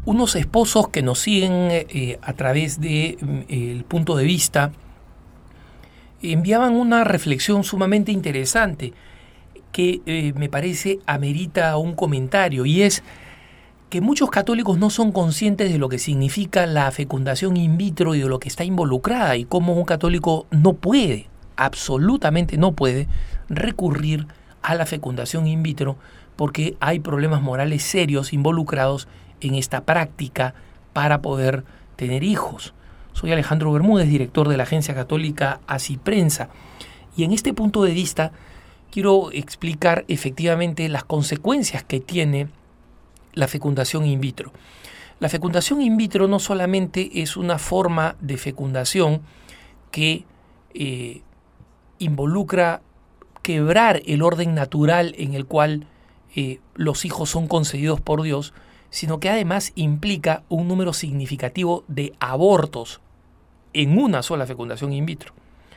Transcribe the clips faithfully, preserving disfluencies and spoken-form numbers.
unos esposos que nos siguen eh, a través de eh, el punto de vista enviaban una reflexión sumamente interesante que eh, me parece amerita un comentario, y es que muchos católicos no son conscientes de lo que significa la fecundación in vitro y de lo que está involucrada, y cómo un católico no puede, absolutamente no puede, recurrir a la fecundación in vitro porque hay problemas morales serios involucrados en esta práctica para poder tener hijos. Soy Alejandro Bermúdez, director de la agencia católica Así Prensa, y en este punto de vista quiero explicar efectivamente las consecuencias que tiene la fecundación in vitro. La fecundación in vitro no solamente es una forma de fecundación que eh, involucra quebrar el orden natural en el cual eh, los hijos son concedidos por Dios, sino que además implica un número significativo de abortos en una sola fecundación in vitro.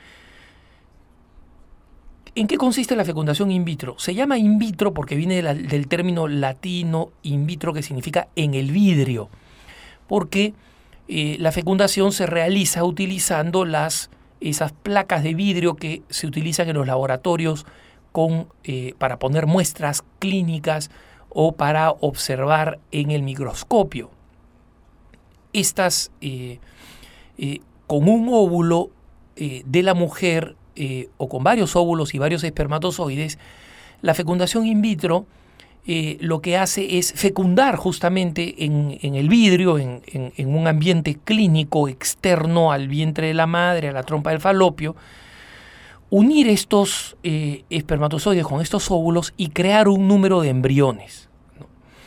¿En qué consiste la fecundación in vitro? Se llama in vitro porque viene de la, del término latino in vitro, que significa en el vidrio, porque eh, la fecundación se realiza utilizando las, esas placas de vidrio que se utilizan en los laboratorios con, eh, para poner muestras clínicas o para observar en el microscopio. Estas, eh, eh, con un óvulo eh, de la mujer, Eh, o con varios óvulos y varios espermatozoides, la fecundación in vitro eh, lo que hace es fecundar justamente en, en el vidrio, en, en, en un ambiente clínico externo al vientre de la madre, a la trompa del falopio, unir estos eh, espermatozoides con estos óvulos y crear un número de embriones, ¿no?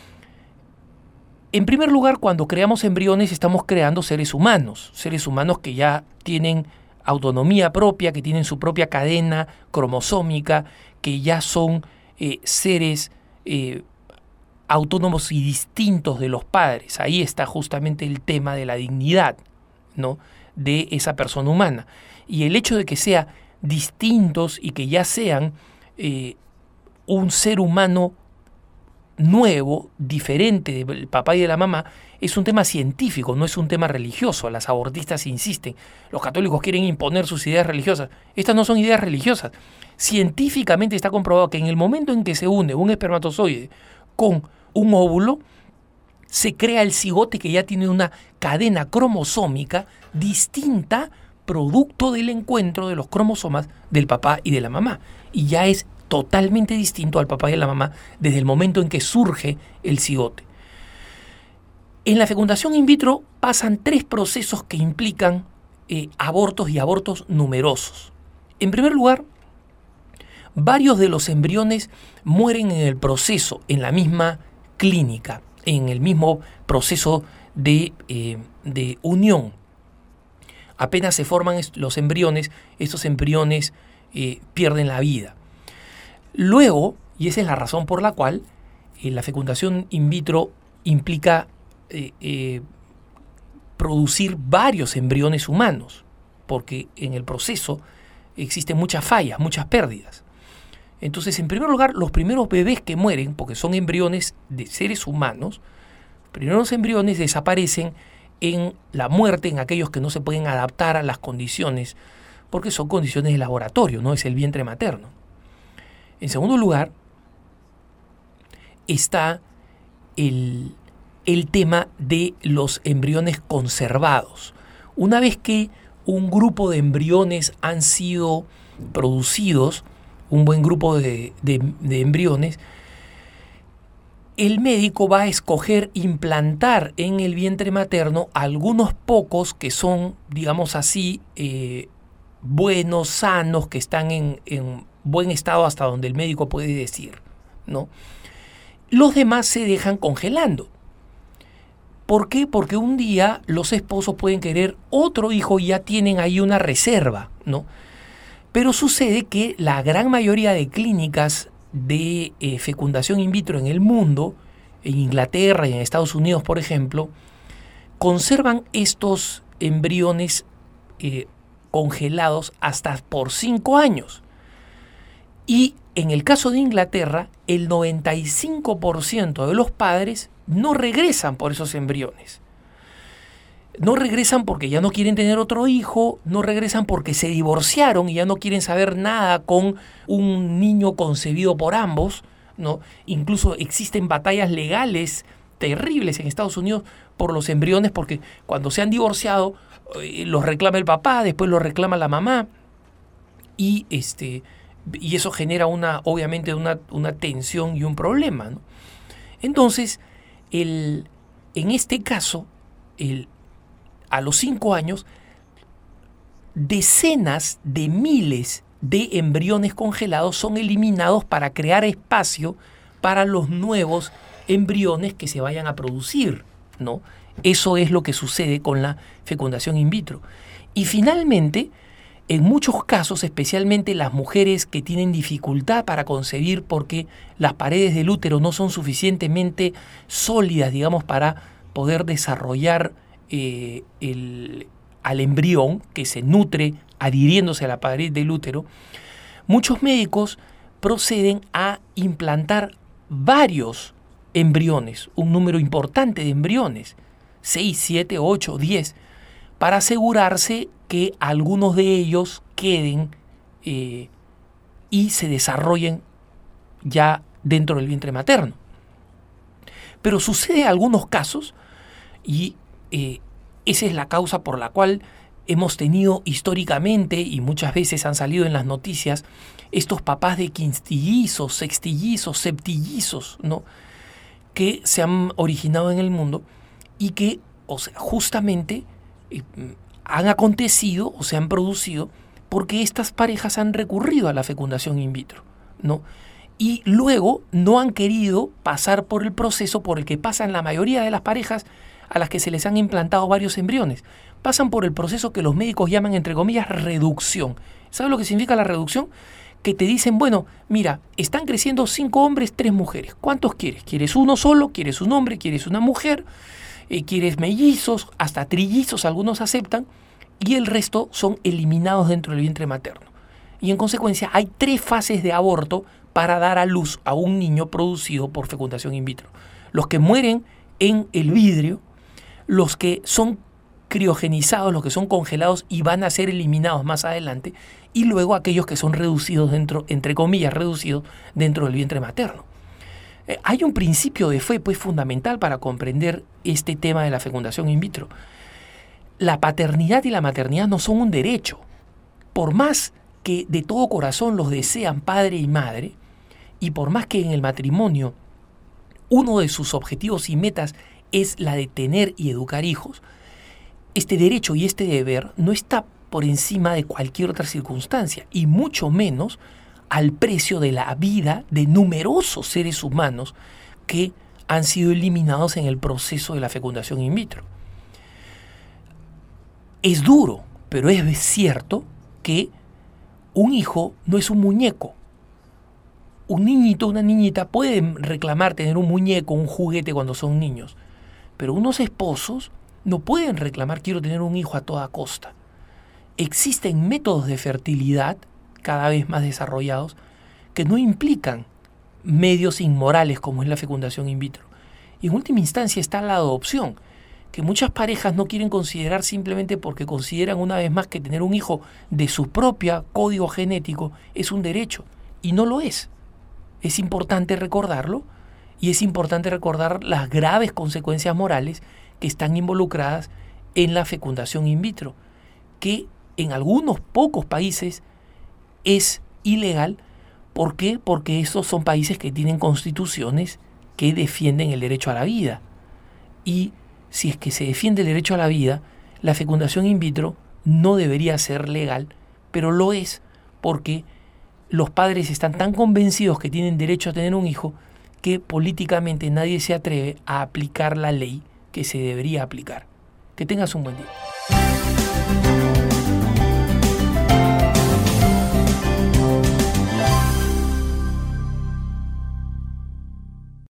En primer lugar, cuando creamos embriones estamos creando seres humanos, seres humanos que ya tienen autonomía propia, que tienen su propia cadena cromosómica, que ya son eh, seres eh, autónomos y distintos de los padres. Ahí está justamente el tema de la dignidad, ¿no?, de esa persona humana. Y el hecho de que sean distintos y que ya sean eh, un ser humano nuevo, diferente del papá y de la mamá, es un tema científico, no es un tema religioso. Las abortistas insisten, los católicos quieren imponer sus ideas religiosas. Estas no son ideas religiosas. Científicamente está comprobado que en el momento en que se une un espermatozoide con un óvulo, se crea el cigote, que ya tiene una cadena cromosómica distinta, producto del encuentro de los cromosomas del papá y de la mamá. Y ya es totalmente distinto al papá y a la mamá desde el momento en que surge el cigote. En la fecundación in vitro pasan tres procesos que implican eh, abortos y abortos numerosos. En primer lugar, varios de los embriones mueren en el proceso, en la misma clínica, en el mismo proceso de, eh, de unión. Apenas se forman los embriones, estos embriones eh, pierden la vida. Luego, y esa es la razón por la cual eh, la fecundación in vitro implica eh, eh, producir varios embriones humanos, porque en el proceso existen muchas fallas, muchas pérdidas. Entonces, en primer lugar, los primeros bebés que mueren, porque son embriones de seres humanos, los primeros embriones desaparecen en la muerte, en aquellos que no se pueden adaptar a las condiciones, porque son condiciones de laboratorio, no es el vientre materno. En segundo lugar, está el, el tema de los embriones conservados. Una vez que un grupo de embriones han sido producidos, un buen grupo de, de, de embriones, el médico va a escoger implantar en el vientre materno algunos pocos que son, digamos así, eh, buenos, sanos, que están en, en buen estado hasta donde el médico puede decir, ¿no? Los demás se dejan congelando. ¿Por qué? Porque un día los esposos pueden querer otro hijo y ya tienen ahí una reserva, ¿no? Pero sucede que la gran mayoría de clínicas de eh, fecundación in vitro en el mundo, en Inglaterra y en Estados Unidos, por ejemplo, conservan estos embriones eh, congelados hasta por cinco años. Y En el caso de Inglaterra, el noventa y cinco por ciento de los padres no regresan por esos embriones. No regresan porque ya no quieren tener otro hijo, no regresan porque se divorciaron y ya no quieren saber nada con un niño concebido por ambos, ¿no? Incluso existen batallas legales terribles en Estados Unidos por los embriones, porque cuando se han divorciado eh, los reclama el papá, después los reclama la mamá, y este y eso genera una obviamente una, una tensión y un problema, ¿no? Entonces, el, en este caso, el, a los cinco años, decenas de miles de embriones congelados son eliminados para crear espacio para los nuevos embriones que se vayan a producir, ¿no? Eso es lo que sucede con la fecundación in vitro. Y finalmente, en muchos casos, especialmente las mujeres que tienen dificultad para concebir porque las paredes del útero no son suficientemente sólidas, digamos, para poder desarrollar eh, el, al embrión que se nutre adhiriéndose a la pared del útero, muchos médicos proceden a implantar varios embriones, un número importante de embriones, seis, siete, ocho, diez, para asegurarse que algunos de ellos queden eh, y se desarrollen ya dentro del vientre materno. Pero sucede en algunos casos, y eh, esa es la causa por la cual hemos tenido históricamente, y muchas veces han salido en las noticias, estos papás de quintillizos, sextillizos, septillizos, ¿no?, que se han originado en el mundo y que, o sea, justamente eh, han acontecido o se han producido porque estas parejas han recurrido a la fecundación in vitro, ¿no? Y luego no han querido pasar por el proceso por el que pasan la mayoría de las parejas a las que se les han implantado varios embriones. Pasan por el proceso que los médicos llaman, entre comillas, reducción. ¿Sabes lo que significa la reducción? Que te dicen, bueno, mira, están creciendo cinco hombres, tres mujeres. ¿Cuántos quieres? ¿Quieres uno solo? ¿Quieres un hombre? ¿Quieres una mujer? Eh, ¿Quieres mellizos? Hasta trillizos algunos aceptan. Y el resto son eliminados dentro del vientre materno. Y en consecuencia hay tres fases de aborto para dar a luz a un niño producido por fecundación in vitro. Los que mueren en el vidrio, los que son criogenizados, los que son congelados y van a ser eliminados más adelante, y luego aquellos que son reducidos dentro, entre comillas, reducidos dentro del vientre materno. Eh, hay un principio de fe, pues, fundamental para comprender este tema de la fecundación in vitro. La paternidad y la maternidad no son un derecho. Por más que de todo corazón los desean padre y madre, y por más que en el matrimonio uno de sus objetivos y metas es la de tener y educar hijos, este derecho y este deber no está por encima de cualquier otra circunstancia, y mucho menos al precio de la vida de numerosos seres humanos que han sido eliminados en el proceso de la fecundación in vitro. Es duro, pero es cierto que un hijo no es un muñeco. Un niñito, una niñita pueden reclamar tener un muñeco, un juguete cuando son niños, pero unos esposos no pueden reclamar quiero tener un hijo a toda costa. Existen métodos de fertilidad cada vez más desarrollados que no implican medios inmorales como es la fecundación in vitro. Y en última instancia está la adopción, que muchas parejas no quieren considerar simplemente porque consideran una vez más que tener un hijo de su propio código genético es un derecho, y no lo es. Es importante recordarlo, y es importante recordar las graves consecuencias morales que están involucradas en la fecundación in vitro, que en algunos pocos países es ilegal. ¿Por qué? Porque estos son países que tienen constituciones que defienden el derecho a la vida. Y si es que se defiende el derecho a la vida, la fecundación in vitro no debería ser legal, pero lo es porque los padres están tan convencidos que tienen derecho a tener un hijo que políticamente nadie se atreve a aplicar la ley que se debería aplicar. Que tengas un buen día.